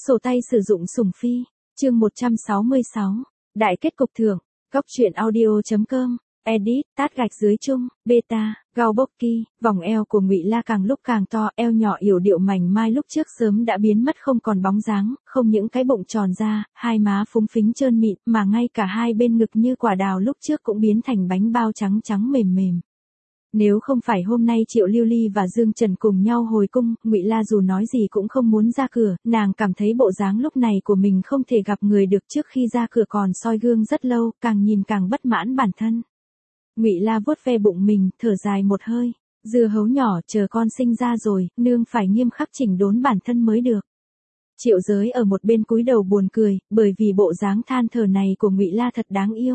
Sổ tay sử dụng sủng phi, chương 166, đại kết cục thưởng, góc truyện audio.com, edit, tát gạch dưới chung, beta, gao bốc ki, vòng eo của Ngụy La càng lúc càng to, eo nhỏ yểu điệu mảnh mai lúc trước sớm đã biến mất không còn bóng dáng, không những cái bụng tròn ra, hai má phúng phính trơn mịn, mà ngay cả hai bên ngực như quả đào lúc trước cũng biến thành bánh bao trắng trắng mềm mềm. Nếu không phải hôm nay Triệu Lưu Ly và Dương Trần cùng nhau hồi cung, Ngụy La dù nói gì cũng không muốn ra cửa, nàng cảm thấy bộ dáng lúc này của mình không thể gặp người được, trước khi ra cửa còn soi gương rất lâu, càng nhìn càng bất mãn bản thân. Ngụy La vuốt ve bụng mình, thở dài một hơi, dưa hấu nhỏ, chờ con sinh ra rồi, nương phải nghiêm khắc chỉnh đốn bản thân mới được. Triệu Giới ở một bên cúi đầu buồn cười, bởi vì bộ dáng than thở này của Ngụy La thật đáng yêu.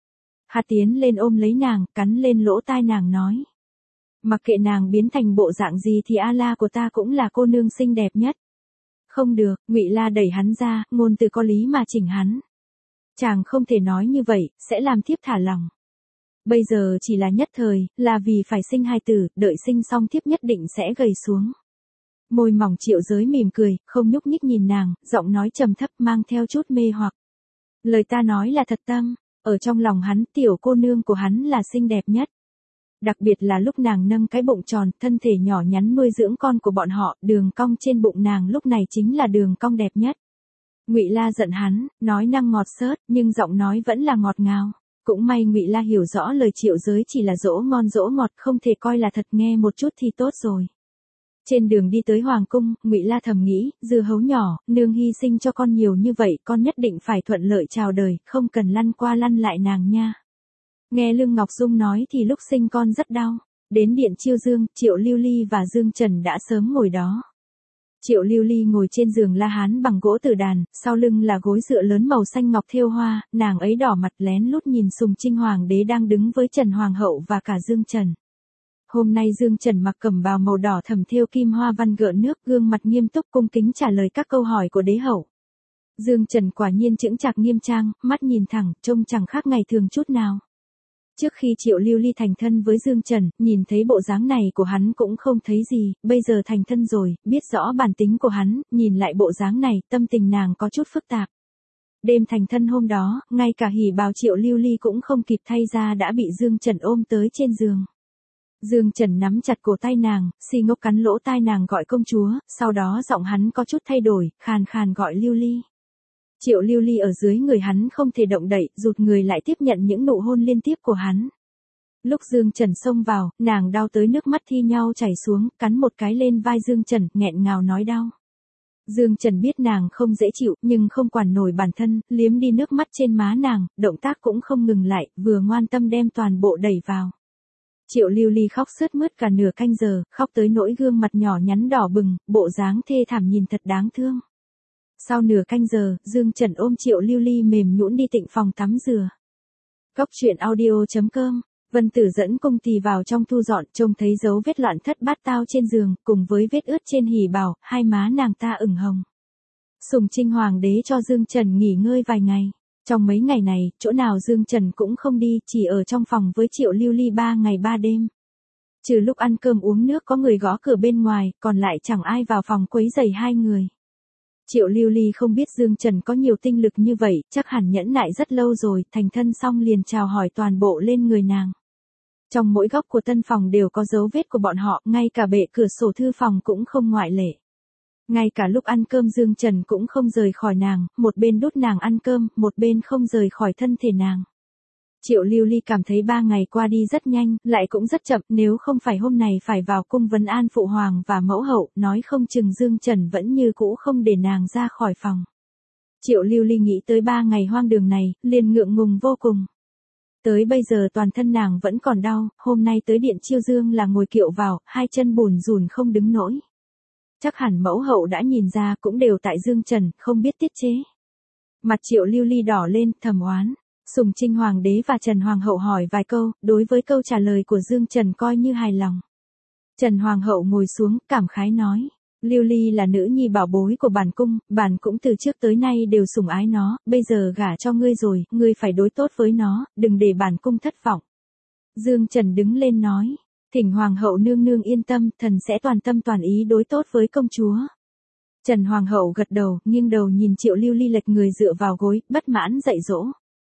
Hà tiến lên ôm lấy nàng, cắn lên lỗ tai nàng nói. Mặc kệ nàng biến thành bộ dạng gì thì A-la của ta cũng là cô nương xinh đẹp nhất. Không được, Ngụy La đẩy hắn ra, ngôn từ có lý mà chỉnh hắn. Chàng không thể nói như vậy, sẽ làm thiếp thả lòng. Bây giờ chỉ là nhất thời, là vì phải sinh hài tử, đợi sinh xong thiếp nhất định sẽ gầy xuống. Môi mỏng Triệu Giới mỉm cười, không nhúc nhích nhìn nàng, giọng nói trầm thấp mang theo chút mê hoặc. Lời ta nói là thật tâm, ở trong lòng hắn, tiểu cô nương của hắn là xinh đẹp nhất. Đặc biệt là lúc nàng nâng cái bụng tròn, thân thể nhỏ nhắn nuôi dưỡng con của bọn họ, đường cong trên bụng nàng lúc này chính là đường cong đẹp nhất. Ngụy La giận hắn, nói năng ngọt xớt, nhưng giọng nói vẫn là ngọt ngào. Cũng may Ngụy La hiểu rõ lời Triệu Giới chỉ là dỗ ngon dỗ ngọt, không thể coi là thật, nghe một chút thì tốt rồi. Trên đường đi tới hoàng cung, Ngụy La thầm nghĩ, dưa hấu nhỏ, nương hy sinh cho con nhiều như vậy, con nhất định phải thuận lợi chào đời, không cần lăn qua lăn lại nàng nha. Nghe Lương Ngọc Dung nói thì lúc sinh con rất đau. Đến điện Chiêu Dương, Triệu Lưu Ly và Dương Trần đã sớm ngồi đó. Triệu Lưu Ly ngồi trên giường la hán bằng gỗ tử đàn, sau lưng là gối dựa lớn màu xanh ngọc thêu hoa, nàng ấy đỏ mặt lén lút nhìn Sùng Trinh Hoàng đế đang đứng với Trần Hoàng hậu và cả Dương Trần. Hôm nay Dương Trần mặc cẩm bào màu đỏ thầm thêu kim hoa văn gợn nước, gương mặt nghiêm túc cung kính trả lời các câu hỏi của đế hậu. Dương Trần quả nhiên chững chạc nghiêm trang, mắt nhìn thẳng, trông chẳng khác ngày thường chút nào. Trước khi Triệu Lưu Ly thành thân với Dương Trần, nhìn thấy bộ dáng này của hắn cũng không thấy gì, bây giờ thành thân rồi, biết rõ bản tính của hắn, nhìn lại bộ dáng này, tâm tình nàng có chút phức tạp. Đêm thành thân hôm đó, ngay cả hỉ bào Triệu Lưu Ly cũng không kịp thay ra đã bị Dương Trần ôm tới trên giường. Dương Trần nắm chặt cổ tay nàng, si ngốc cắn lỗ tai nàng gọi công chúa, sau đó giọng hắn có chút thay đổi, khàn khàn gọi Lưu Ly. Triệu Lưu Ly ở dưới người hắn không thể động đậy, rụt người lại tiếp nhận những nụ hôn liên tiếp của hắn. Lúc Dương Trần xông vào, nàng đau tới nước mắt thi nhau chảy xuống, cắn một cái lên vai Dương Trần, nghẹn ngào nói đau. Dương Trần biết nàng không dễ chịu, nhưng không quản nổi bản thân, liếm đi nước mắt trên má nàng, động tác cũng không ngừng lại, vừa ngoan tâm đem toàn bộ đẩy vào. Triệu Lưu Ly khóc sướt mướt cả nửa canh giờ, khóc tới nỗi gương mặt nhỏ nhắn đỏ bừng, bộ dáng thê thảm nhìn thật đáng thương. Sau nửa canh giờ, Dương Trần ôm Triệu Lưu Ly mềm nhũn đi tịnh phòng tắm rửa. Góc truyện audio.com, Vân Tử dẫn Cung Tỳ vào trong thu dọn, trông thấy dấu vết loạn thất bát tao trên giường, cùng với vết ướt trên hỉ bào, hai má nàng ta ửng hồng. Sùng Trinh Hoàng đế cho Dương Trần nghỉ ngơi vài ngày. Trong mấy ngày này, chỗ nào Dương Trần cũng không đi, chỉ ở trong phòng với Triệu Lưu Ly 3 ngày 3 đêm. Trừ lúc ăn cơm uống nước có người gõ cửa bên ngoài, còn lại chẳng ai vào phòng quấy rầy hai người. Triệu Lưu Ly không biết Dương Trần có nhiều tinh lực như vậy, chắc hẳn nhẫn nại rất lâu rồi, thành thân xong liền chào hỏi toàn bộ lên người nàng. Trong mỗi góc của tân phòng đều có dấu vết của bọn họ, ngay cả bệ cửa sổ thư phòng cũng không ngoại lệ. Ngay cả lúc ăn cơm Dương Trần cũng không rời khỏi nàng, một bên đút nàng ăn cơm, một bên không rời khỏi thân thể nàng. Triệu Lưu Ly cảm thấy 3 ngày qua đi rất nhanh, lại cũng rất chậm, nếu không phải hôm này phải vào cung vấn an phụ hoàng và mẫu hậu, nói không chừng Dương Trần vẫn như cũ không để nàng ra khỏi phòng. Triệu Lưu Ly nghĩ tới 3 ngày hoang đường này, liền ngượng ngùng vô cùng. Tới bây giờ toàn thân nàng vẫn còn đau, hôm nay tới điện Chiêu Dương là ngồi kiệu vào, hai chân bùn rùn không đứng nổi. Chắc hẳn mẫu hậu đã nhìn ra, cũng đều tại Dương Trần, không biết tiết chế. Mặt Triệu Lưu Ly đỏ lên, thầm oán. Sùng Trinh Hoàng đế và Trần Hoàng hậu hỏi vài câu, đối với câu trả lời của Dương Trần coi như hài lòng. Trần Hoàng hậu ngồi xuống, cảm khái nói, Lưu Ly là nữ nhi bảo bối của bản cũng từ trước tới nay đều sủng ái nó, bây giờ gả cho ngươi rồi, ngươi phải đối tốt với nó, đừng để bản cung thất vọng. Dương Trần đứng lên nói, thỉnh Hoàng hậu nương nương yên tâm, thần sẽ toàn tâm toàn ý đối tốt với công chúa. Trần Hoàng hậu gật đầu, nghiêng đầu nhìn Triệu Lưu Ly lệch người dựa vào gối, bất mãn dạy dỗ.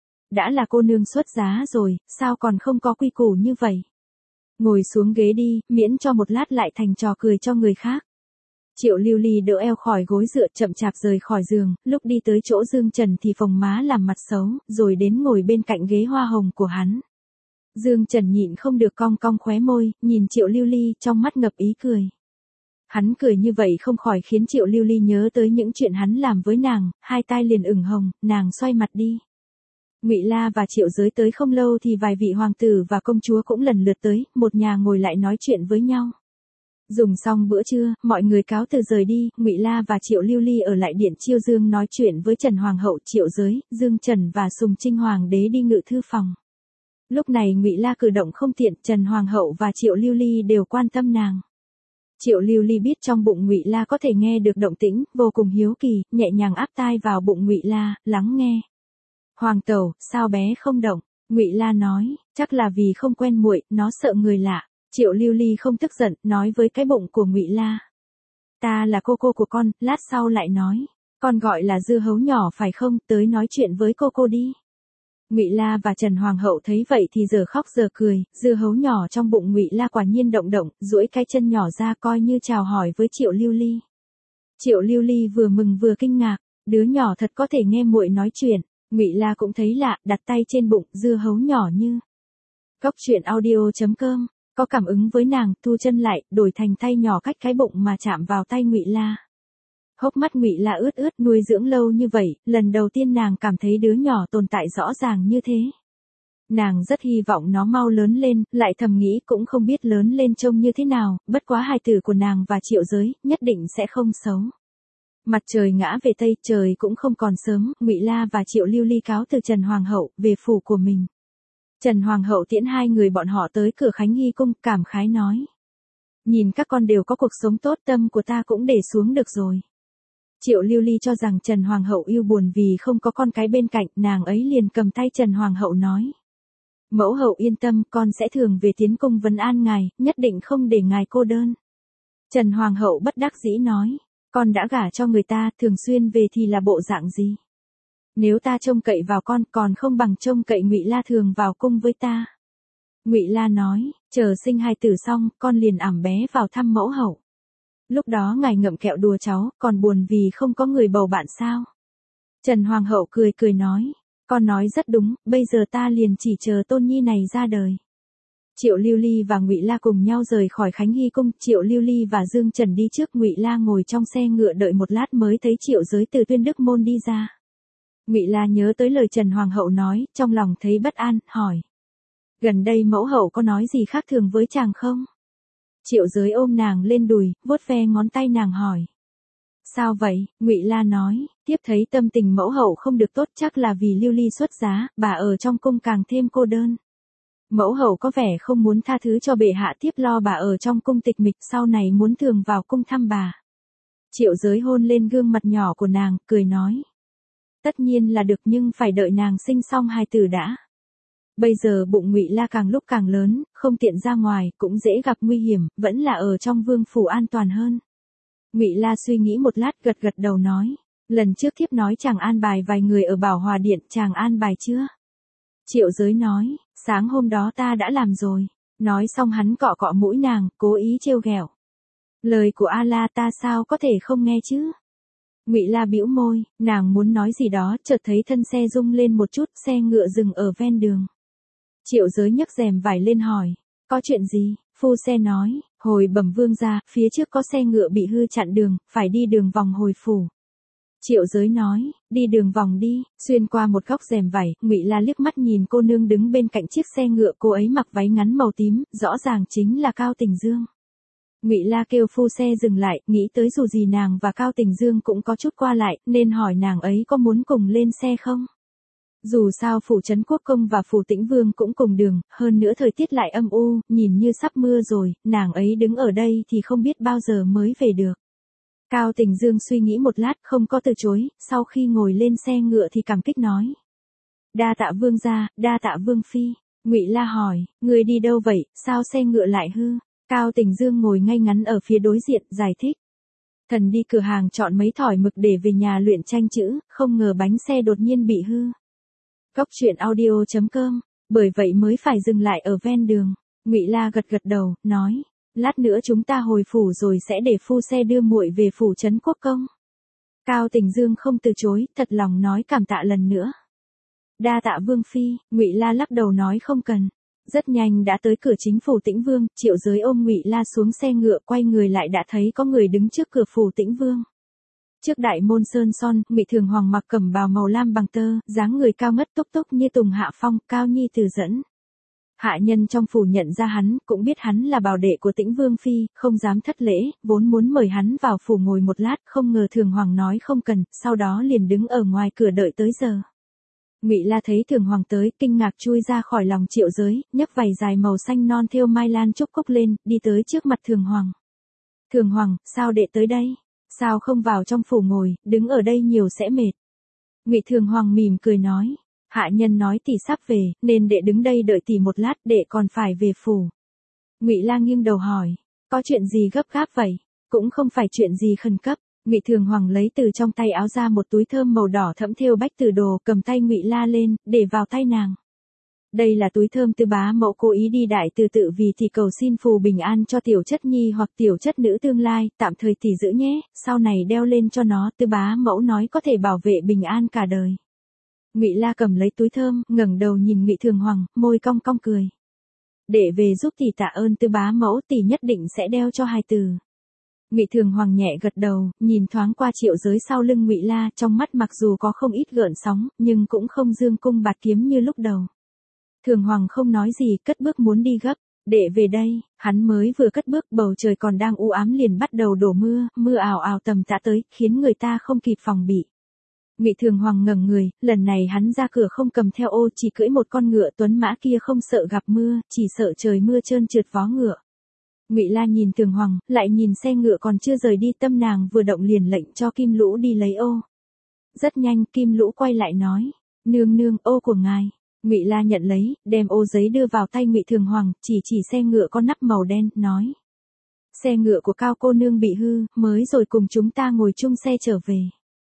Đã là cô nương xuất giá rồi, sao còn không có quy củ như vậy? Ngồi xuống ghế đi, miễn cho một lát lại thành trò cười cho người khác. Triệu Lưu Ly đỡ eo khỏi gối dựa chậm chạp rời khỏi giường, lúc đi tới chỗ Dương Trần thì phồng má làm mặt xấu, rồi đến ngồi bên cạnh ghế hoa hồng của hắn. Dương Trần nhịn không được cong cong khóe môi, nhìn Triệu Lưu Ly trong mắt ngập ý cười. Hắn cười như vậy không khỏi khiến Triệu Lưu Ly nhớ tới những chuyện hắn làm với nàng, hai tai liền ửng hồng, nàng xoay mặt đi. Ngụy La và Triệu Giới tới không lâu thì vài vị hoàng tử và công chúa cũng lần lượt tới, một nhà ngồi lại nói chuyện với nhau. Dùng xong bữa trưa, mọi người cáo từ rời đi, Ngụy La và Triệu Lưu Ly ở lại điện Chiêu Dương nói chuyện với Trần Hoàng hậu, Triệu Giới, Dương Trần và Sùng Trinh hoàng đế đi ngự thư phòng. Lúc này Ngụy La cử động không tiện, Trần Hoàng hậu và Triệu Lưu Ly đều quan tâm nàng. Triệu Lưu Ly biết trong bụng Ngụy La có thể nghe được động tĩnh, vô cùng hiếu kỳ, nhẹ nhàng áp tai vào bụng Ngụy La, lắng nghe. Hoàng tẩu, sao bé không động? Ngụy La nói, chắc là vì không quen muội, nó sợ người lạ. Triệu Lưu Ly không tức giận, nói với cái bụng của Ngụy La. Ta là cô của con, lát sau lại nói. Con gọi là dưa hấu nhỏ phải không, tới nói chuyện với cô đi. Ngụy La và Trần Hoàng hậu thấy vậy thì giờ khóc giờ cười, dưa hấu nhỏ trong bụng Ngụy La quả nhiên động, duỗi cái chân nhỏ ra coi như chào hỏi với Triệu Lưu Ly. Triệu Lưu Ly vừa mừng vừa kinh ngạc, đứa nhỏ thật có thể nghe muội nói chuyện. Ngụy La cũng thấy lạ, đặt tay trên bụng, dưa hấu nhỏ như. Góc truyện audio.com, có cảm ứng với nàng, thu chân lại, đổi thành tay nhỏ cách cái bụng mà chạm vào tay Ngụy La. Hốc mắt Ngụy La ướt, nuôi dưỡng lâu như vậy, lần đầu tiên nàng cảm thấy đứa nhỏ tồn tại rõ ràng như thế. Nàng rất hy vọng nó mau lớn lên, lại thầm nghĩ cũng không biết lớn lên trông như thế nào, bất quá hài tử của nàng và Triệu Giới, nhất định sẽ không xấu. Mặt trời ngã về tây, trời cũng không còn sớm, Ngụy La và Triệu Lưu Ly cáo từ Trần Hoàng hậu, về phủ của mình. Trần Hoàng hậu tiễn hai người bọn họ tới cửa Khánh Nghi cung, cảm khái nói. Nhìn các con đều có cuộc sống tốt, tâm của ta cũng để xuống được rồi. Triệu Lưu Ly cho rằng Trần Hoàng hậu yêu buồn vì không có con cái bên cạnh, nàng ấy liền cầm tay Trần Hoàng hậu nói. Mẫu hậu yên tâm, con sẽ thường về tiến cung vấn an ngài, nhất định không để ngài cô đơn. Trần Hoàng hậu bất đắc dĩ nói. Con đã gả cho người ta, thường xuyên về thì là bộ dạng gì? Nếu ta trông cậy vào con, còn không bằng trông cậy Ngụy La thường vào cung với ta. Ngụy La nói, chờ sinh hai tử xong, con liền ẵm bé vào thăm mẫu hậu. Lúc đó ngài ngậm kẹo đùa cháu, còn buồn vì không có người bầu bạn sao? Trần Hoàng hậu cười nói, con nói rất đúng, bây giờ ta liền chỉ chờ tôn nhi này ra đời. Triệu Lưu Ly và Ngụy La cùng nhau rời khỏi Khánh Hy cung, Triệu Lưu Ly và Dương Trần đi trước, Ngụy La ngồi trong xe ngựa đợi một lát mới thấy Triệu Giới từ Tuyên Đức môn đi ra. Ngụy La nhớ tới lời Trần Hoàng hậu nói, trong lòng thấy bất an, hỏi: "Gần đây mẫu hậu có nói gì khác thường với chàng không?" Triệu Giới ôm nàng lên đùi, vuốt ve ngón tay nàng hỏi: "Sao vậy?" Ngụy La nói, tiếp thấy tâm tình mẫu hậu không được tốt, chắc là vì Lưu Ly xuất giá, bà ở trong cung càng thêm cô đơn. Mẫu hậu có vẻ không muốn tha thứ cho bệ hạ, tiếp lo bà ở trong cung tịch mịch, sau này muốn thường vào cung thăm bà. Triệu Giới hôn lên gương mặt nhỏ của nàng, cười nói: "Tất nhiên là được, nhưng phải đợi nàng sinh xong hài tử đã. Bây giờ bụng Ngụy La càng lúc càng lớn, không tiện ra ngoài, cũng dễ gặp nguy hiểm, vẫn là ở trong vương phủ an toàn hơn." Ngụy La suy nghĩ một lát, gật đầu nói: "Lần trước thiếp nói chàng an bài vài người ở Bảo Hòa điện, chàng an bài chưa?" Triệu Giới nói: "Sáng hôm đó ta đã làm rồi." Nói xong hắn cọ cọ mũi nàng, cố ý trêu ghẹo: "Lời của A La ta sao có thể không nghe chứ?" Ngụy La bĩu môi, nàng muốn nói gì đó, chợt thấy thân xe rung lên một chút, xe ngựa dừng ở ven đường. Triệu Giới nhấc rèm vải lên hỏi: "Có chuyện gì?" Phu xe nói: "Hồi bẩm vương gia, phía trước có xe ngựa bị hư chặn đường, phải đi đường vòng hồi phủ." Triệu Giới nói: "Đi đường vòng đi." Xuyên qua một góc rèm vải, Ngụy La liếc mắt nhìn cô nương đứng bên cạnh chiếc xe ngựa, cô ấy mặc váy ngắn màu tím, rõ ràng chính là Cao Tình Dương. Ngụy La kêu phu xe dừng lại, nghĩ tới dù gì nàng và Cao Tình Dương cũng có chút qua lại, nên hỏi nàng ấy có muốn cùng lên xe không. Dù sao phủ Trấn Quốc Công và phủ Tĩnh Vương cũng cùng đường, hơn nữa thời tiết lại âm u, nhìn như sắp mưa rồi, nàng ấy đứng ở đây thì không biết bao giờ mới về được. Cao Tình Dương suy nghĩ một lát, không có từ chối, sau khi ngồi lên xe ngựa thì cảm kích nói: "Đa tạ vương gia, đa tạ vương phi." Ngụy La hỏi: "Người đi đâu vậy, sao xe ngựa lại hư?" Cao Tình Dương ngồi ngay ngắn ở phía đối diện, giải thích: Thần đi cửa hàng chọn mấy thỏi mực để về nhà luyện tranh chữ, không ngờ bánh xe đột nhiên bị hư. Góc truyện audio.com, bởi vậy mới phải dừng lại ở ven đường. Ngụy La gật gật đầu, nói, lát nữa chúng ta hồi phủ rồi sẽ để phu xe đưa muội về phủ trấn Quốc công. Cao Tình Dương không từ chối, thật lòng nói cảm tạ lần nữa. Đa tạ Vương phi, Ngụy La lắc đầu nói không cần. Rất nhanh đã tới cửa chính phủ Tĩnh Vương, Triệu Giới ôm Ngụy La xuống xe ngựa, quay người lại đã thấy có người đứng trước cửa phủ Tĩnh Vương. Trước đại môn sơn son, Ngụy Thường Hoàng mặc cẩm bào màu lam bằng tơ, dáng người cao ngất túc túc như Tùng Hạ Phong, cao nhi từ dẫn. Hạ nhân trong phủ nhận ra hắn, cũng biết hắn là bảo đệ của Tĩnh Vương phi, không dám thất lễ, vốn muốn mời hắn vào phủ ngồi một lát, không ngờ Thường Hoàng nói không cần, sau đó liền đứng ở ngoài cửa đợi tới giờ. Ngụy La thấy Thường Hoàng tới, kinh ngạc chui ra khỏi lòng Triệu Giới, nhấc vảy dài màu xanh non thêu mai lan trúc cúc lên, đi tới trước mặt Thường Hoàng. Thường Hoàng, sao đệ tới đây? Sao không vào trong phủ ngồi, đứng ở đây nhiều sẽ mệt. Ngụy Thường Hoàng mỉm cười nói, hạ nhân nói tỷ sắp về, nên đệ đứng đây đợi tỷ một lát, đệ còn phải về phủ. Ngụy La nghiêng đầu hỏi, có chuyện gì gấp gáp vậy? Cũng không phải chuyện gì khẩn cấp. Ngụy Thường Hoàng lấy từ trong tay áo ra một túi thơm màu đỏ thẫm thêu bách tử đồ, cầm tay Ngụy La lên, để vào tay nàng. Đây là túi thơm Tư bá mẫu cố ý đi đại từ tự vì thì cầu xin phù bình an cho tiểu chất nhi hoặc tiểu chất nữ tương lai, tạm thời tỷ giữ nhé, sau này đeo lên cho nó, Tư bá mẫu nói có thể bảo vệ bình an cả đời. Ngụy La cầm lấy túi thơm, ngẩng đầu nhìn Ngụy Thường Hoàng, môi cong cong cười. Để về giúp tỷ tạ ơn Tư bá mẫu, tỷ nhất định sẽ đeo cho hài tử. Ngụy Thường Hoàng nhẹ gật đầu, nhìn thoáng qua Triệu Giới sau lưng Ngụy La, trong mắt mặc dù có không ít gợn sóng, nhưng cũng không dương cung bạt kiếm như lúc đầu. Thường Hoàng không nói gì, cất bước muốn đi gấp. Đệ về đây, hắn mới vừa cất bước, bầu trời còn đang u ám liền bắt đầu đổ mưa, mưa ào ào tầm tã tới, khiến người ta không kịp phòng bị. Ngụy Thường Hoàng ngẩng người, lần này hắn ra cửa không cầm theo ô, chỉ cưỡi một con ngựa tuấn mã kia, không sợ gặp mưa, chỉ sợ trời mưa trơn trượt vó ngựa. Ngụy La nhìn Thường Hoàng, lại nhìn xe ngựa còn chưa rời đi, tâm nàng vừa động liền lệnh cho Kim Lũ đi lấy ô. Rất nhanh, Kim Lũ quay lại nói, nương nương, ô của ngài. Ngụy La nhận lấy, đem ô giấy đưa vào tay Ngụy Thường Hoàng, chỉ xe ngựa có nắp màu đen, nói. Xe ngựa của Cao cô nương bị hư, mới rồi cùng chúng ta ngồi chung xe trở về.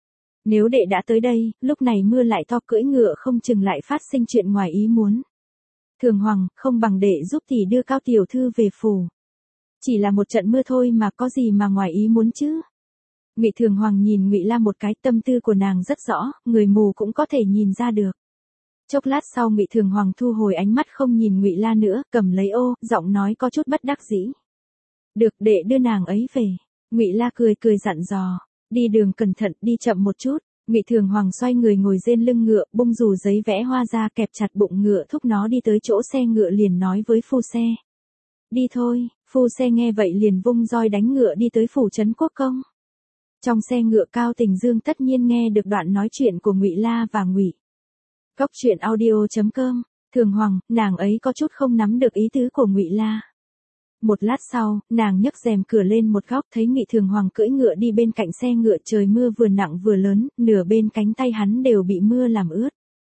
Nếu đệ đã tới đây, lúc này mưa lại to, cưỡi ngựa không chừng lại phát sinh chuyện ngoài ý muốn. Thường Hoàng, không bằng đệ giúp tỷ đưa Cao tiểu thư về phủ. Chỉ là một trận mưa thôi mà, có gì mà ngoài ý muốn chứ? Ngụy Thường Hoàng nhìn Ngụy La một cái, tâm tư của nàng rất rõ, người mù cũng có thể nhìn ra được. Chốc lát sau Ngụy Thường Hoàng thu hồi ánh mắt, không nhìn Ngụy La nữa, cầm lấy ô, giọng nói có chút bất đắc dĩ. Được, đệ đưa nàng ấy về. Ngụy La cười cười dặn dò, đi đường cẩn thận, đi chậm một chút. Ngụy Thường Hoàng xoay người ngồi trên lưng ngựa, bung dù giấy vẽ hoa ra, kẹp chặt bụng ngựa, thúc nó đi tới chỗ xe ngựa, liền nói với phu xe. Đi thôi. Phu xe nghe vậy liền vung roi đánh ngựa đi tới phủ trấn Quốc công. Trong xe ngựa Cao Tình Dương tất nhiên nghe được đoạn nói chuyện của Ngụy La và Ngụy. Góc truyện audio.com, Thường Hoàng, nàng ấy có chút không nắm được ý tứ của Ngụy La. Một lát sau, nàng nhấc rèm cửa lên một góc, thấy Ngụy Thường Hoàng cưỡi ngựa đi bên cạnh xe ngựa, trời mưa vừa nặng vừa lớn, nửa bên cánh tay hắn đều bị mưa làm ướt.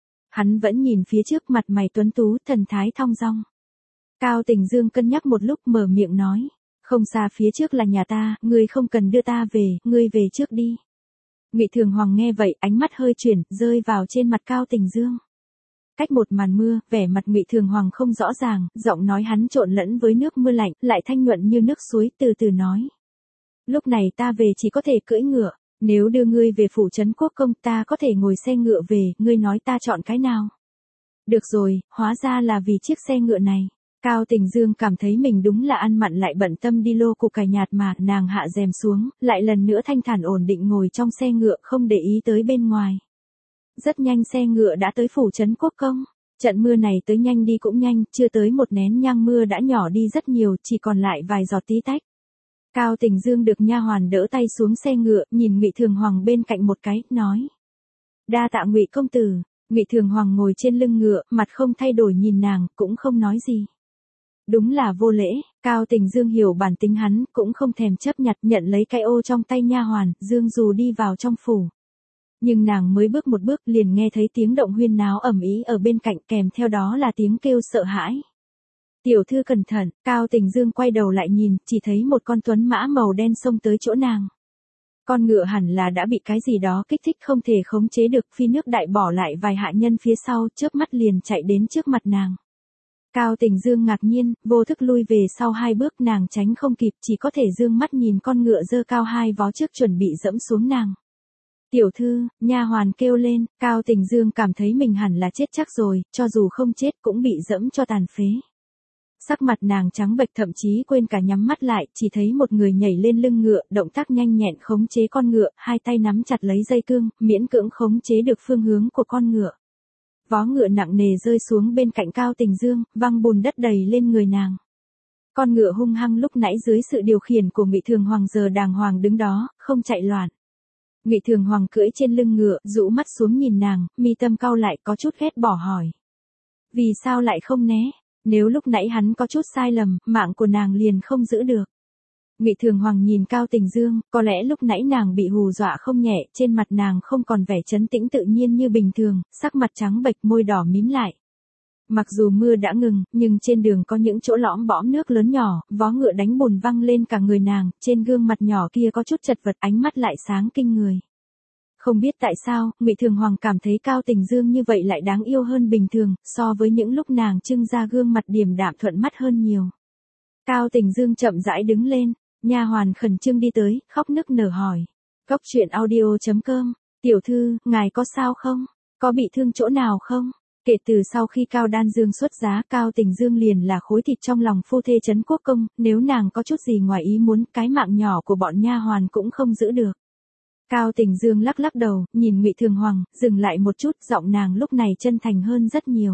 Hắn vẫn nhìn phía trước, mặt mày tuấn tú, thần thái thong dong. Cao Tình Dương cân nhắc một lúc, mở miệng nói, không xa phía trước là nhà ta, ngươi không cần đưa ta về, ngươi về trước đi. Ngụy Thường Hoàng nghe vậy, ánh mắt hơi chuyển, rơi vào trên mặt Cao Tình Dương. Cách một màn mưa, vẻ mặt Ngụy Thường Hoàng không rõ ràng, giọng nói hắn trộn lẫn với nước mưa lạnh, lại thanh nhuận như nước suối, từ từ nói. Lúc này ta về chỉ có thể cưỡi ngựa, nếu đưa ngươi về phủ trấn Quốc công, ta có thể ngồi xe ngựa về, ngươi nói ta chọn cái nào? Được rồi, hóa ra là vì chiếc xe ngựa này. Cao Tình Dương cảm thấy mình đúng là ăn mặn lại bận tâm đi lô cục cải nhạt mà, nàng hạ rèm xuống, lại lần nữa thanh thản ổn định ngồi trong xe ngựa, không để ý tới bên ngoài. Rất nhanh xe ngựa đã tới phủ trấn Quốc công. Trận mưa này tới nhanh đi cũng nhanh, chưa tới một nén nhang mưa đã nhỏ đi rất nhiều, chỉ còn lại vài giọt tí tách. Cao Tình Dương được nha hoàn đỡ tay xuống xe ngựa, nhìn Ngụy Thường Hoàng bên cạnh một cái, nói: "Đa tạ Ngụy công tử." Ngụy Thường Hoàng ngồi trên lưng ngựa, mặt không thay đổi nhìn nàng, cũng không nói gì. Đúng là vô lễ, Cao Tình Dương hiểu bản tính hắn, cũng không thèm chấp nhặt, nhận lấy cái ô trong tay nha hoàn, dương dù đi vào trong phủ. Nhưng nàng mới bước một bước liền nghe thấy tiếng động huyên náo ầm ĩ ở bên cạnh, kèm theo đó là tiếng kêu sợ hãi. "Tiểu thư cẩn thận." Cao Tình Dương quay đầu lại nhìn, chỉ thấy một con tuấn mã màu đen xông tới chỗ nàng. Con ngựa hẳn là đã bị cái gì đó kích thích không thể khống chế được, phi nước đại bỏ lại vài hạ nhân phía sau, chớp mắt liền chạy đến trước mặt nàng. Cao Tình Dương ngạc nhiên, vô thức lui về sau 2 bước, nàng tránh không kịp, chỉ có thể dương mắt nhìn con ngựa giơ cao 2 vó trước chuẩn bị dẫm xuống nàng. Tiểu thư, nha hoàn kêu lên, Cao Tình Dương cảm thấy mình hẳn là chết chắc rồi, cho dù không chết cũng bị dẫm cho tàn phế. Sắc mặt nàng trắng bệch, thậm chí quên cả nhắm mắt lại, chỉ thấy một người nhảy lên lưng ngựa, động tác nhanh nhẹn khống chế con ngựa, 2 tay nắm chặt lấy dây cương, miễn cưỡng khống chế được phương hướng của con ngựa. Vó ngựa nặng nề rơi xuống bên cạnh Cao Tình Dương, văng bùn đất đầy lên người nàng. Con ngựa hung hăng lúc nãy dưới sự điều khiển của Ngụy Thường Hoàng giờ đàng hoàng đứng đó, không chạy loạn. Ngụy Thường Hoàng cưỡi trên lưng ngựa, rũ mắt xuống nhìn nàng, mi tâm cau lại, có chút ghét bỏ hỏi. Vì sao lại không né? Nếu lúc nãy hắn có chút sai lầm, mạng của nàng liền không giữ được. Ngụy Thường Hoàng nhìn Cao Tình Dương, có lẽ lúc nãy nàng bị hù dọa không nhẹ, trên mặt nàng không còn vẻ trấn tĩnh tự nhiên như bình thường, sắc mặt trắng bệch, môi đỏ mím lại. Mặc dù mưa đã ngừng, nhưng trên đường có những chỗ lõm bõm nước lớn nhỏ, vó ngựa đánh bùn văng lên cả người nàng, trên gương mặt nhỏ kia có chút chật vật, ánh mắt lại sáng kinh người. Không biết tại sao, Ngụy Thường Hoàng cảm thấy Cao Tình Dương như vậy lại đáng yêu hơn bình thường, so với những lúc nàng trưng ra gương mặt điềm đạm thuận mắt hơn nhiều. Cao Tình Dương chậm rãi đứng lên, nha hoàn khẩn trương đi tới, khóc nức nở hỏi. Góc truyện audio.com, tiểu thư, ngài có sao không? Có bị thương chỗ nào không? Kể từ sau khi Cao Đan Dương xuất giá, Cao Tình Dương liền là khối thịt trong lòng phu thê Trấn Quốc Công, nếu nàng có chút gì ngoài ý muốn, cái mạng nhỏ của bọn nha hoàn cũng không giữ được. Cao Tình Dương lắc lắc đầu, nhìn Ngụy Thường Hoàng, dừng lại một chút, giọng nàng lúc này chân thành hơn rất nhiều.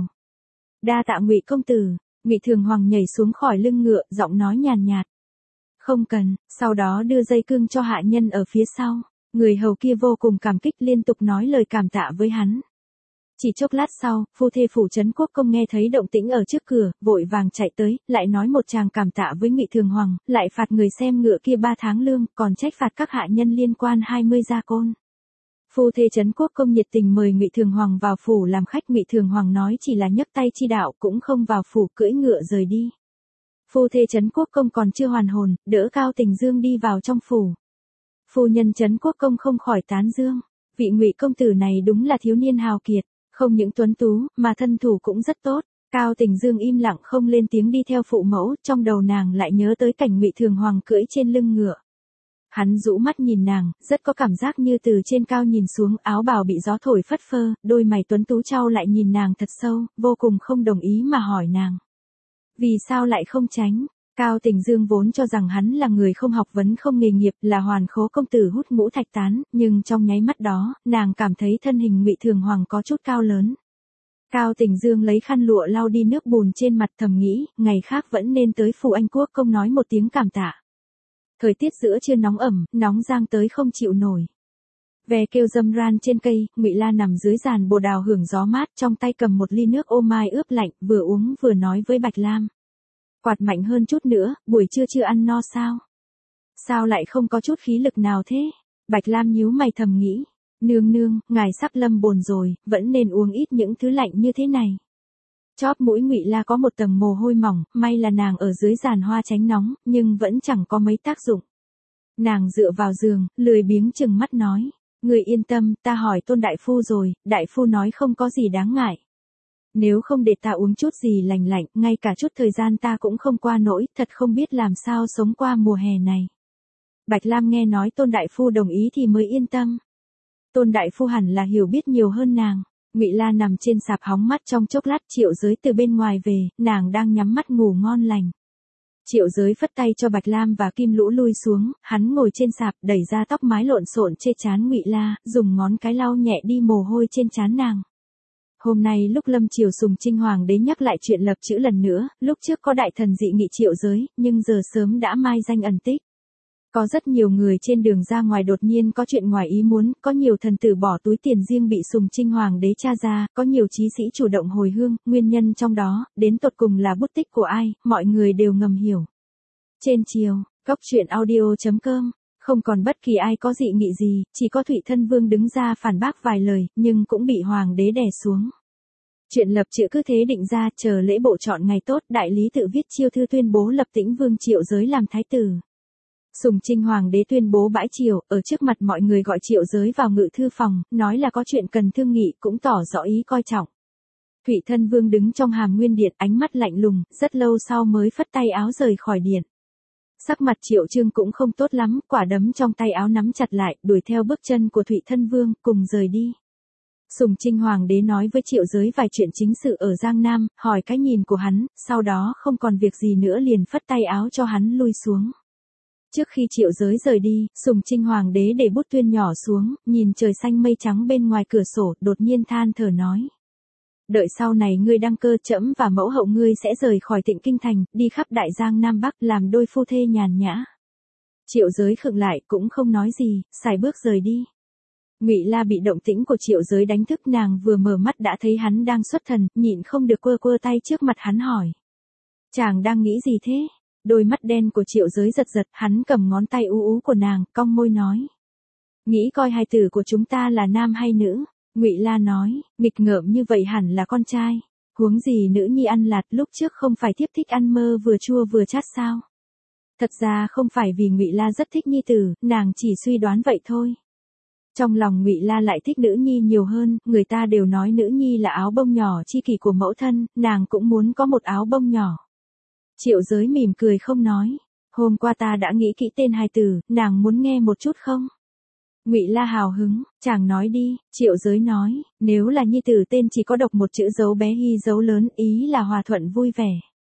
Đa tạ Ngụy công tử. Ngụy Thường Hoàng nhảy xuống khỏi lưng ngựa, giọng nói nhàn nhạt. Không cần, sau đó đưa dây cương cho hạ nhân ở phía sau. Người hầu kia vô cùng cảm kích, liên tục nói lời cảm tạ với hắn. Chỉ chốc lát sau, phu thê phủ Trấn Quốc Công nghe thấy động tĩnh ở trước cửa, vội vàng chạy tới, lại nói một tràng cảm tạ với Ngụy Thường Hoàng, lại phạt người xem ngựa kia 3 tháng lương, còn trách phạt các hạ nhân liên quan 20 gia côn. Phu thê Trấn Quốc Công nhiệt tình mời Ngụy Thường Hoàng vào phủ làm khách. Ngụy Thường Hoàng nói chỉ là nhấc tay chi đạo, cũng không vào phủ, cưỡi ngựa rời đi. Phu thê Trấn Quốc Công còn chưa hoàn hồn, đỡ Cao Tình Dương đi vào trong phủ. Phu nhân Trấn Quốc Công không khỏi tán dương, vị Ngụy công tử này đúng là thiếu niên hào kiệt, không những tuấn tú, mà thân thủ cũng rất tốt. Cao Tình Dương im lặng không lên tiếng đi theo phụ mẫu, trong đầu nàng lại nhớ tới cảnh Ngụy Thường Hoàng cưỡi trên lưng ngựa. Hắn rũ mắt nhìn nàng, rất có cảm giác như từ trên cao nhìn xuống, áo bào bị gió thổi phất phơ, đôi mày tuấn tú chau lại nhìn nàng thật sâu, vô cùng không đồng ý mà hỏi nàng. Vì sao lại không tránh? Cao Tình Dương vốn cho rằng hắn là người không học vấn không nghề nghiệp, là hoàn khố công tử hút ngũ thạch tán, nhưng trong nháy mắt đó, nàng cảm thấy thân hình Ngụy Thường Hoàng có chút cao lớn. Cao Tình Dương lấy khăn lụa lau đi nước bùn trên mặt, thầm nghĩ, ngày khác vẫn nên tới phủ Anh Quốc Công nói một tiếng cảm tạ. Thời tiết giữa trưa nóng ẩm, nóng giang tới không chịu nổi. Ve kêu râm ran trên cây, Ngụy La nằm dưới giàn bồ đào hưởng gió mát, trong tay cầm một ly nước ô mai ướp lạnh, vừa uống vừa nói với Bạch Lam. Quạt mạnh hơn chút nữa, buổi trưa chưa ăn no sao? Sao lại không có chút khí lực nào thế? Bạch Lam nhíu mày thầm nghĩ. Nương nương, ngài sắp lâm bồn rồi, vẫn nên uống ít những thứ lạnh như thế này. Chóp mũi Ngụy La có một tầng mồ hôi mỏng, may là nàng ở dưới giàn hoa tránh nóng, nhưng vẫn chẳng có mấy tác dụng. Nàng dựa vào giường, lười biếng chừng mắt nói. Người yên tâm, ta hỏi Tôn đại phu rồi, đại phu nói không có gì đáng ngại. Nếu không để ta uống chút gì lành lạnh, ngay cả chút thời gian ta cũng không qua nổi, thật không biết làm sao sống qua mùa hè này. Bạch Lam nghe nói Tôn đại phu đồng ý thì mới yên tâm. Tôn đại phu hẳn là hiểu biết nhiều hơn nàng. Ngụy La nằm trên sạp hóng mắt trong chốc lát, Triệu Giới từ bên ngoài về, nàng đang nhắm mắt ngủ ngon lành. Triệu Giới phất tay cho Bạch Lam và Kim Lũ lui xuống, hắn ngồi trên sạp, đẩy ra tóc mái lộn xộn trên trán Ngụy La, dùng ngón cái lau nhẹ đi mồ hôi trên trán nàng. Hôm nay lúc lâm triều Sùng Trinh Hoàng đế nhắc lại chuyện lập chữ lần nữa, lúc trước có đại thần dị nghị Triệu Giới, nhưng giờ sớm đã mai danh ẩn tích. Có rất nhiều người trên đường ra ngoài đột nhiên có chuyện ngoài ý muốn, có nhiều thần tử bỏ túi tiền riêng bị Sùng Trinh Hoàng đế tra ra, có nhiều chí sĩ chủ động hồi hương, nguyên nhân trong đó, đến tột cùng là bút tích của ai, mọi người đều ngầm hiểu. Trên chiều, góc truyện audio.com, không còn bất kỳ ai có dị nghị gì, chỉ có Thụy Thân Vương đứng ra phản bác vài lời, nhưng cũng bị Hoàng đế đè xuống. Chuyện lập chữ cứ thế định ra, chờ lễ bộ chọn ngày tốt, đại lý tự viết chiêu thư tuyên bố lập Tĩnh Vương Triệu Giới làm thái tử. Sùng Trinh Hoàng đế tuyên bố bãi triều, ở trước mặt mọi người gọi Triệu Giới vào ngự thư phòng, nói là có chuyện cần thương nghị, cũng tỏ rõ ý coi trọng. Thụy Thân Vương đứng trong Hàm Nguyên Điện, ánh mắt lạnh lùng, rất lâu sau mới phất tay áo rời khỏi điện. Sắc mặt Triệu Trương cũng không tốt lắm, quả đấm trong tay áo nắm chặt lại, đuổi theo bước chân của Thụy Thân Vương, cùng rời đi. Sùng Trinh Hoàng đế nói với Triệu Giới vài chuyện chính sự ở Giang Nam, hỏi cái nhìn của hắn, sau đó không còn việc gì nữa liền phất tay áo cho hắn lui xuống. Trước khi Triệu Giới rời đi, Sùng Trinh Hoàng đế để bút tuyên nhỏ xuống, nhìn trời xanh mây trắng bên ngoài cửa sổ, đột nhiên than thở nói. Đợi sau này ngươi đăng cơ, trẫm và mẫu hậu ngươi sẽ rời khỏi Tịnh Kinh Thành, đi khắp Đại Giang Nam Bắc, làm đôi phu thê nhàn nhã. Triệu Giới khựng lại, cũng không nói gì, sải bước rời đi. Ngụy La bị động tĩnh của Triệu Giới đánh thức, nàng vừa mở mắt đã thấy hắn đang xuất thần, nhịn không được quơ quơ tay trước mặt hắn hỏi. Chàng đang nghĩ gì thế? Đôi mắt đen của Triệu Giới giật giật, hắn cầm ngón tay ú ú của nàng, cong môi nói. Nghĩ coi hài tử của chúng ta là nam hay nữ? Ngụy La nói, nghịch ngợm như vậy hẳn là con trai. Huống gì nữ nhi ăn lạt, lúc trước không phải thiếp thích ăn mơ vừa chua vừa chát sao? Thật ra không phải vì Ngụy La rất thích nhi tử, nàng chỉ suy đoán vậy thôi. Trong lòng Ngụy La lại thích nữ nhi nhiều hơn, người ta đều nói nữ nhi là áo bông nhỏ chi kỷ của mẫu thân, nàng cũng muốn có một áo bông nhỏ. Triệu Giới mỉm cười không nói. Hôm qua ta đã nghĩ kỹ tên hài tử, nàng muốn nghe một chút không? Ngụy La hào hứng, chàng nói đi. Triệu Giới nói, nếu là nhi tử tên chỉ có độc một chữ dấu bé hy dấu lớn, ý là hòa thuận vui vẻ.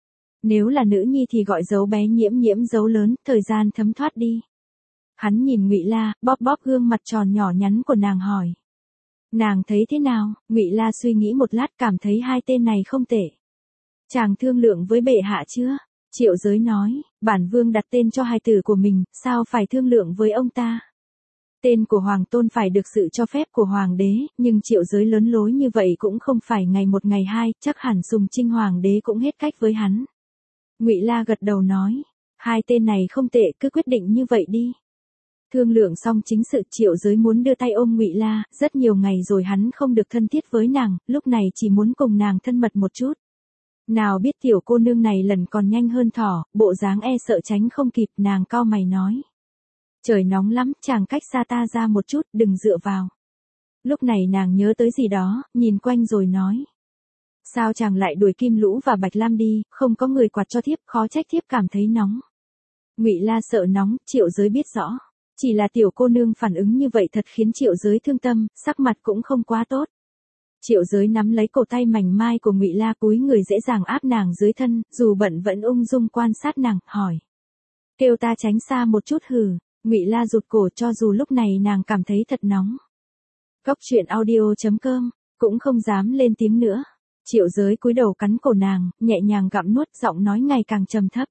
Nếu là nữ nhi thì gọi dấu bé nhiễm nhiễm dấu lớn, thời gian thấm thoát đi. Hắn nhìn Ngụy La, bóp bóp gương mặt tròn nhỏ nhắn của nàng hỏi. Nàng thấy thế nào? Ngụy La suy nghĩ một lát, cảm thấy hai tên này không tệ. Chàng thương lượng với bệ hạ chưa? Triệu Giới nói, bản vương đặt tên cho hài tử của mình, sao phải thương lượng với ông ta? Tên của hoàng tôn phải được sự cho phép của hoàng đế, nhưng Triệu Giới lớn lối như vậy cũng không phải ngày một ngày hai, chắc hẳn Sùng Trinh Hoàng đế cũng hết cách với hắn. Ngụy La gật đầu nói, hai tên này không tệ, cứ quyết định như vậy đi. Thương lượng xong chính sự, Triệu Giới muốn đưa tay ôm Ngụy La, rất nhiều ngày rồi hắn không được thân thiết với nàng, lúc này chỉ muốn cùng nàng thân mật một chút. Nào biết tiểu cô nương này lần còn nhanh hơn thỏ, bộ dáng e sợ tránh không kịp, nàng cau mày nói. Trời nóng lắm, chàng cách xa ta ra một chút, đừng dựa vào. Lúc này nàng nhớ tới gì đó, nhìn quanh rồi nói. Sao chàng lại đuổi Kim Lũ và Bạch Lam đi, không có người quạt cho thiếp, khó trách thiếp cảm thấy nóng. Ngụy La sợ nóng, Triệu Giới biết rõ. Chỉ là tiểu cô nương phản ứng như vậy thật khiến Triệu Giới thương tâm, sắc mặt cũng không quá tốt. Triệu Giới nắm lấy cổ tay mảnh mai của Ngụy La, cúi người dễ dàng áp nàng dưới thân, dù bận vẫn ung dung quan sát nàng, hỏi. Kêu ta tránh xa một chút hừ. Ngụy La rụt cổ, cho dù lúc này nàng cảm thấy thật nóng. Góc truyện audio.com, cũng không dám lên tiếng nữa. Triệu Giới cúi đầu cắn cổ nàng, nhẹ nhàng gặm nuốt, giọng nói ngày càng trầm thấp.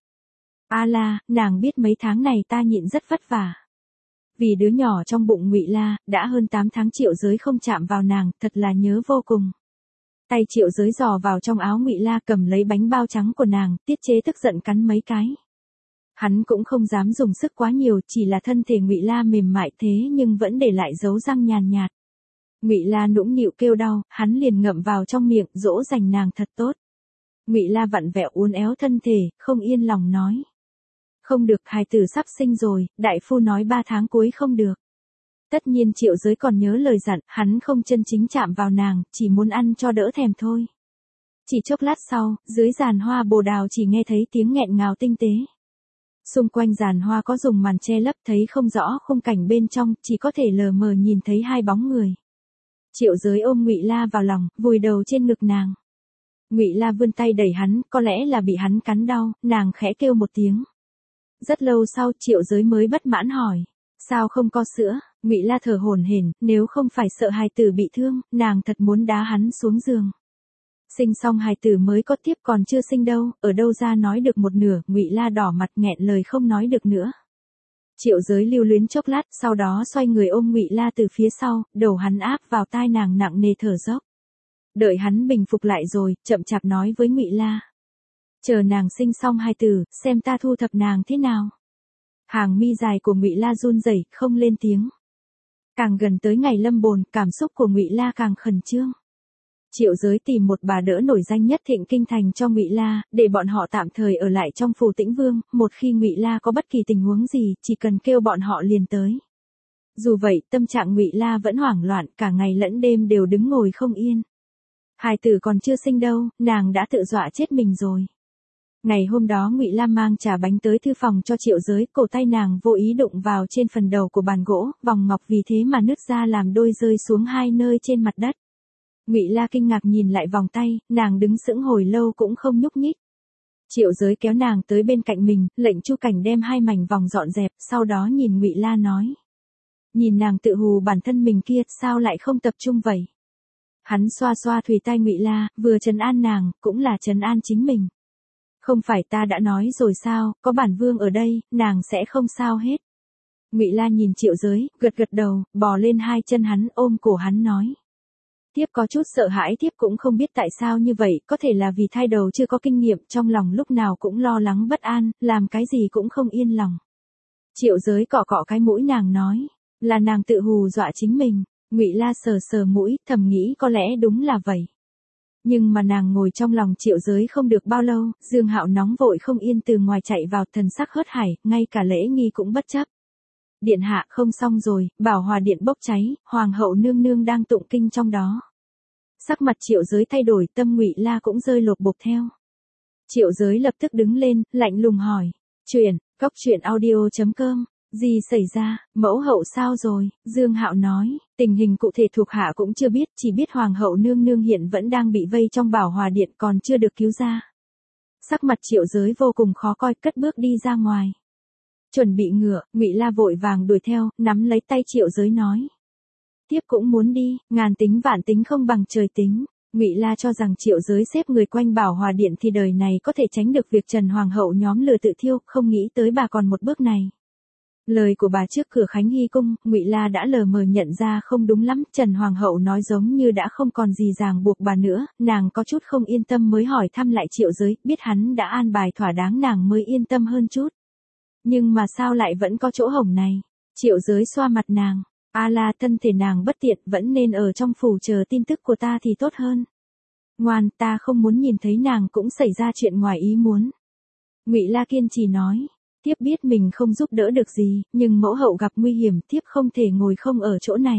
A La, nàng biết mấy tháng này ta nhịn rất vất vả. Vì đứa nhỏ trong bụng Ngụy La, đã hơn 8 tháng Triệu Giới không chạm vào nàng, thật là nhớ vô cùng. Tay Triệu Giới dò vào trong áo Ngụy La, cầm lấy bánh bao trắng của nàng, tiết chế tức giận cắn mấy cái. Hắn cũng không dám dùng sức quá nhiều, chỉ là thân thể Ngụy La mềm mại thế nhưng vẫn để lại dấu răng nhàn nhạt. Ngụy La nũng nịu kêu đau, hắn liền ngậm vào trong miệng, dỗ dành nàng thật tốt. Ngụy La vặn vẹo uốn éo thân thể, không yên lòng nói. Không được, hài tử sắp sinh rồi, đại phu nói 3 tháng cuối không được. Tất nhiên Triệu Giới còn nhớ lời dặn, hắn không chân chính chạm vào nàng, chỉ muốn ăn cho đỡ thèm thôi. Chỉ chốc lát sau, dưới giàn hoa bồ đào chỉ nghe thấy tiếng nghẹn ngào tinh tế. Xung quanh giàn hoa có dùng màn che lấp, thấy không rõ khung cảnh bên trong, chỉ có thể lờ mờ nhìn thấy hai bóng người. Triệu Giới ôm Ngụy La vào lòng, vùi đầu trên ngực nàng. Ngụy La vươn tay đẩy hắn, có lẽ là bị hắn cắn đau, nàng khẽ kêu một tiếng. Rất lâu sau, Triệu Giới mới bất mãn hỏi, sao không có sữa? Ngụy La thở hổn hển, nếu không phải sợ hài tử bị thương, nàng thật muốn đá hắn xuống giường. Sinh xong hài tử mới có tiếp, còn chưa sinh đâu, ở đâu ra nói được một nửa. Ngụy La đỏ mặt nghẹn lời không nói được nữa. Triệu Giới lưu luyến chốc lát, sau đó xoay người ôm Ngụy La từ phía sau, đầu hắn áp vào tai nàng nặng nề thở dốc. Đợi hắn bình phục lại rồi, chậm chạp nói với Ngụy La. Chờ nàng sinh xong hài tử, xem ta thu thập nàng thế nào. Hàng mi dài của Ngụy La run rẩy, không lên tiếng. Càng gần tới ngày lâm bồn, cảm xúc của Ngụy La càng khẩn trương. Triệu Giới tìm một bà đỡ nổi danh nhất Thịnh Kinh thành cho Ngụy La, để bọn họ tạm thời ở lại trong phủ Tĩnh Vương, một khi Ngụy La có bất kỳ tình huống gì, chỉ cần kêu bọn họ liền tới. Dù vậy, tâm trạng Ngụy La vẫn hoảng loạn, cả ngày lẫn đêm đều đứng ngồi không yên. Hài tử còn chưa sinh đâu, nàng đã tự dọa chết mình rồi. Ngày hôm đó Ngụy La mang trà bánh tới thư phòng cho Triệu Giới, cổ tay nàng vô ý đụng vào trên phần đầu của bàn gỗ, vòng ngọc vì thế mà nứt ra làm đôi rơi xuống hai nơi trên mặt đất. Ngụy La kinh ngạc nhìn lại vòng tay, nàng đứng sững hồi lâu cũng không nhúc nhích. Triệu Giới kéo nàng tới bên cạnh mình, lệnh Chu Cảnh đem hai mảnh vòng dọn dẹp, sau đó nhìn Ngụy La nói. Nhìn nàng tự hù bản thân mình kia, sao lại không tập trung vậy? Hắn xoa xoa thùy tai Ngụy La, vừa trấn an nàng, cũng là trấn an chính mình. Không phải ta đã nói rồi sao, có bản vương ở đây, nàng sẽ không sao hết. Ngụy La nhìn Triệu Giới, gật gật đầu, bò lên hai chân hắn, ôm cổ hắn nói. Tiếp có chút sợ hãi, tiếp cũng không biết tại sao như vậy, có thể là vì thai đầu chưa có kinh nghiệm, trong lòng lúc nào cũng lo lắng bất an, làm cái gì cũng không yên lòng. Triệu Giới cọ cọ cái mũi nàng nói, là nàng tự hù dọa chính mình. Ngụy La sờ sờ mũi, thầm nghĩ có lẽ đúng là vậy. Nhưng mà nàng ngồi trong lòng Triệu Giới không được bao lâu, Dương Hạo nóng vội không yên từ ngoài chạy vào, thần sắc hớt hải, ngay cả lễ nghi cũng bất chấp. Điện hạ, không xong rồi, Bảo Hòa điện bốc cháy, hoàng hậu nương nương đang tụng kinh trong đó. Sắc mặt Triệu Giới thay đổi, tâm Ngụy La cũng rơi lột bột theo. Triệu Giới lập tức đứng lên, lạnh lùng hỏi, Góc truyện audio.com, gì xảy ra, mẫu hậu sao rồi? Dương Hạo nói, tình hình cụ thể thuộc hạ cũng chưa biết, chỉ biết hoàng hậu nương nương hiện vẫn đang bị vây trong Bảo Hòa điện, còn chưa được cứu ra. Sắc mặt Triệu Giới vô cùng khó coi, cất bước đi ra ngoài. Chuẩn bị ngựa, Ngụy La vội vàng đuổi theo, nắm lấy tay Triệu Giới nói. Tiếp cũng muốn đi, ngàn tính vạn tính không bằng trời tính. Ngụy La cho rằng Triệu Giới xếp người quanh Bảo Hòa điện thì đời này có thể tránh được việc Trần Hoàng hậu nhóm lừa tự thiêu, không nghĩ tới bà còn một bước này. Lời của bà trước cửa Khánh Hy cung, Ngụy La đã lờ mờ nhận ra không đúng lắm, Trần Hoàng hậu nói giống như đã không còn gì ràng buộc bà nữa, nàng có chút không yên tâm mới hỏi thăm lại Triệu Giới, biết hắn đã an bài thỏa đáng nàng mới yên tâm hơn chút. Nhưng mà sao lại vẫn có chỗ hổng này? Triệu Giới xoa mặt nàng, a la, thân thể nàng bất tiện, vẫn nên ở trong phủ chờ tin tức của ta thì tốt hơn. Ngoan, ta không muốn nhìn thấy nàng cũng xảy ra chuyện ngoài ý muốn. Ngụy La kiên trì nói. Tiếp biết mình không giúp đỡ được gì, nhưng mẫu hậu gặp nguy hiểm, tiếp không thể ngồi không ở chỗ này.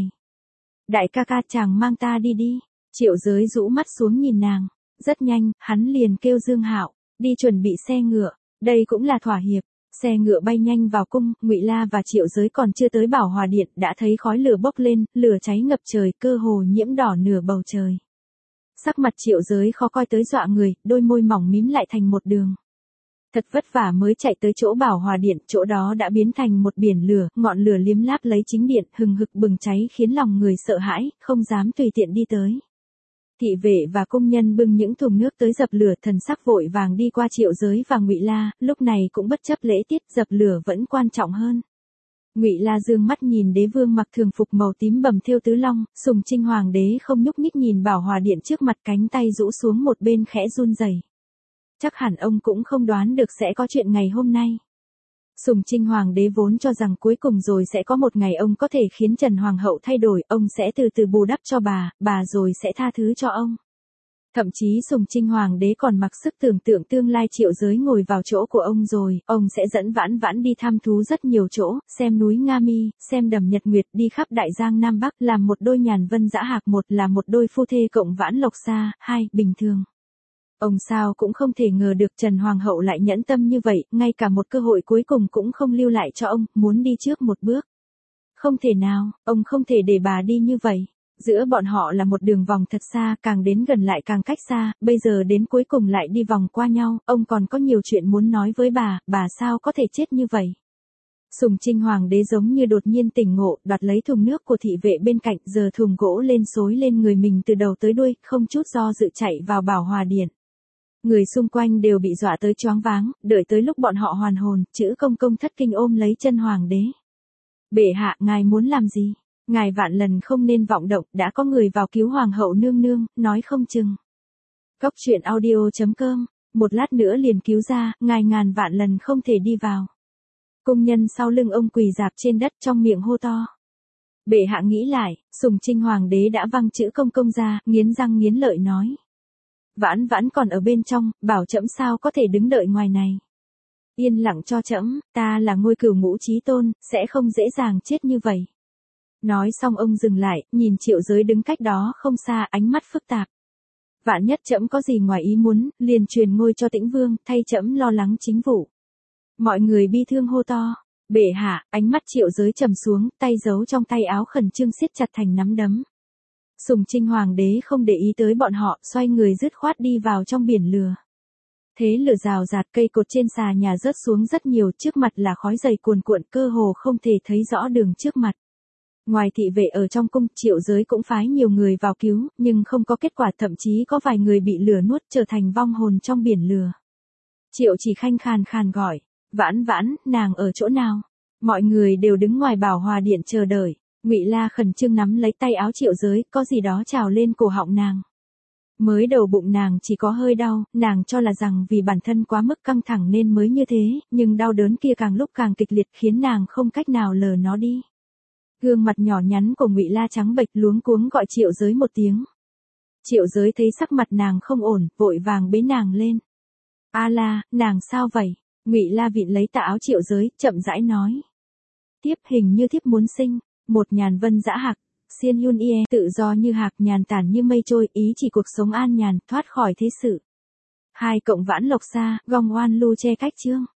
Đại ca ca, chàng mang ta đi đi. Triệu Giới rũ mắt xuống nhìn nàng. Rất nhanh, hắn liền kêu Dương Hạo, đi chuẩn bị xe ngựa. Đây cũng là thỏa hiệp. Xe ngựa bay nhanh vào cung, Ngụy La và Triệu Giới còn chưa tới Bảo Hòa điện, đã thấy khói lửa bốc lên, lửa cháy ngập trời, cơ hồ nhiễm đỏ nửa bầu trời. Sắc mặt Triệu Giới khó coi tới dọa người, đôi môi mỏng mím lại thành một đường. Thật vất vả mới chạy tới chỗ Bảo Hòa điện, chỗ đó đã biến thành một biển lửa, ngọn lửa liếm láp lấy chính điện, hừng hực bừng cháy khiến lòng người sợ hãi, không dám tùy tiện đi tới. Thị vệ và công nhân bưng những thùng nước tới dập lửa, thần sắc vội vàng đi qua Triệu Giới và Ngụy La, lúc này cũng bất chấp lễ tiết, dập lửa vẫn quan trọng hơn. Ngụy La dương mắt nhìn đế vương mặc thường phục màu tím bầm thêu tứ long, Sùng Trinh hoàng đế không nhúc nhích nhìn Bảo Hòa điện trước mặt, cánh tay rũ xuống một bên khẽ run rẩy. Chắc hẳn ông cũng không đoán được sẽ có chuyện ngày hôm nay. Sùng Trinh hoàng đế vốn cho rằng cuối cùng rồi sẽ có một ngày ông có thể khiến Trần Hoàng hậu thay đổi, ông sẽ từ từ bù đắp cho bà rồi sẽ tha thứ cho ông. Thậm chí Sùng Trinh hoàng đế còn mặc sức tưởng tượng tương lai Triệu Giới ngồi vào chỗ của ông rồi, ông sẽ dẫn Vãn Vãn đi thăm thú rất nhiều chỗ, xem núi Nga Mi, xem đầm Nhật Nguyệt, đi khắp Đại Giang Nam Bắc, làm một đôi nhàn vân dã hạc, một là một đôi phu thê cộng Vãn Lộc Xa, hai, bình thường. Ông sao cũng không thể ngờ được Trần Hoàng hậu lại nhẫn tâm như vậy, ngay cả một cơ hội cuối cùng cũng không lưu lại cho ông, muốn đi trước một bước. Không thể nào, ông không thể để bà đi như vậy. Giữa bọn họ là một đường vòng thật xa, càng đến gần lại càng cách xa, bây giờ đến cuối cùng lại đi vòng qua nhau, ông còn có nhiều chuyện muốn nói với bà sao có thể chết như vậy. Sùng Trinh hoàng đế giống như đột nhiên tỉnh ngộ, đoạt lấy thùng nước của thị vệ bên cạnh, giơ thùng gỗ lên xối lên người mình từ đầu tới đuôi, không chút do dự chạy vào Bảo Hòa điện. Người xung quanh đều bị dọa tới choáng váng, đợi tới lúc bọn họ hoàn hồn, chữ công công thất kinh ôm lấy chân hoàng đế. Bệ hạ, ngài muốn làm gì? Ngài vạn lần không nên vọng động, đã có người vào cứu hoàng hậu nương nương, nói không chừng. Góc truyện audio.com, một lát nữa liền cứu ra, ngài ngàn vạn lần không thể đi vào. Công nhân sau lưng ông quỳ rạp trên đất trong miệng hô to. Bệ hạ nghĩ lại, Sùng Trinh Hoàng đế đã văng chữ công công ra, nghiến răng nghiến lợi nói. Vãn vãn còn ở bên trong, bảo trẫm sao có thể đứng đợi ngoài này. Yên lặng cho trẫm, ta là ngôi cửu ngũ chí tôn, sẽ không dễ dàng chết như vậy. Nói xong ông dừng lại, nhìn Triệu Giới đứng cách đó không xa, ánh mắt phức tạp. Vạn nhất trẫm có gì ngoài ý muốn, liền truyền ngôi cho Tĩnh Vương, thay trẫm lo lắng chính vụ. Mọi người bi thương hô to. Bệ hạ, ánh mắt Triệu Giới trầm xuống, tay giấu trong tay áo khẩn trương siết chặt thành nắm đấm. Sùng Trinh Hoàng đế không để ý tới bọn họ, xoay người dứt khoát đi vào trong biển lửa. Thế lửa rào rạt, cây cột trên xà nhà rớt xuống rất nhiều, trước mặt là khói dày cuồn cuộn, cơ hồ không thể thấy rõ đường trước mặt. Ngoài thị vệ ở trong cung, Triệu Giới cũng phái nhiều người vào cứu, nhưng không có kết quả, thậm chí có vài người bị lửa nuốt trở thành vong hồn trong biển lửa. Triệu Chỉ Khanh khàn khàn gọi, vãn vãn, nàng ở chỗ nào? Mọi người đều đứng ngoài Bảo Hòa Điện chờ đợi. Ngụy La khẩn trương nắm lấy tay áo Triệu Giới, có gì đó trào lên cổ họng nàng. Mới đầu bụng nàng chỉ có hơi đau, nàng cho là rằng vì bản thân quá mức căng thẳng nên mới như thế, nhưng đau đớn kia càng lúc càng kịch liệt khiến nàng không cách nào lờ nó đi. Gương mặt nhỏ nhắn của Ngụy La trắng bệch, luống cuống gọi Triệu Giới một tiếng. Triệu Giới thấy sắc mặt nàng không ổn, vội vàng bế nàng lên. A La, nàng sao vậy? Ngụy La vịn lấy tà áo Triệu Giới, chậm rãi nói. Thiếp hình như thiếp muốn sinh, một nhàn vân dã hạc, xiên yun ie, tự do như hạc, nhàn tản như mây trôi, ý chỉ cuộc sống an nhàn, thoát khỏi thế sự. 2 cộng vãn lộc xa, gong oan lu che cách chương.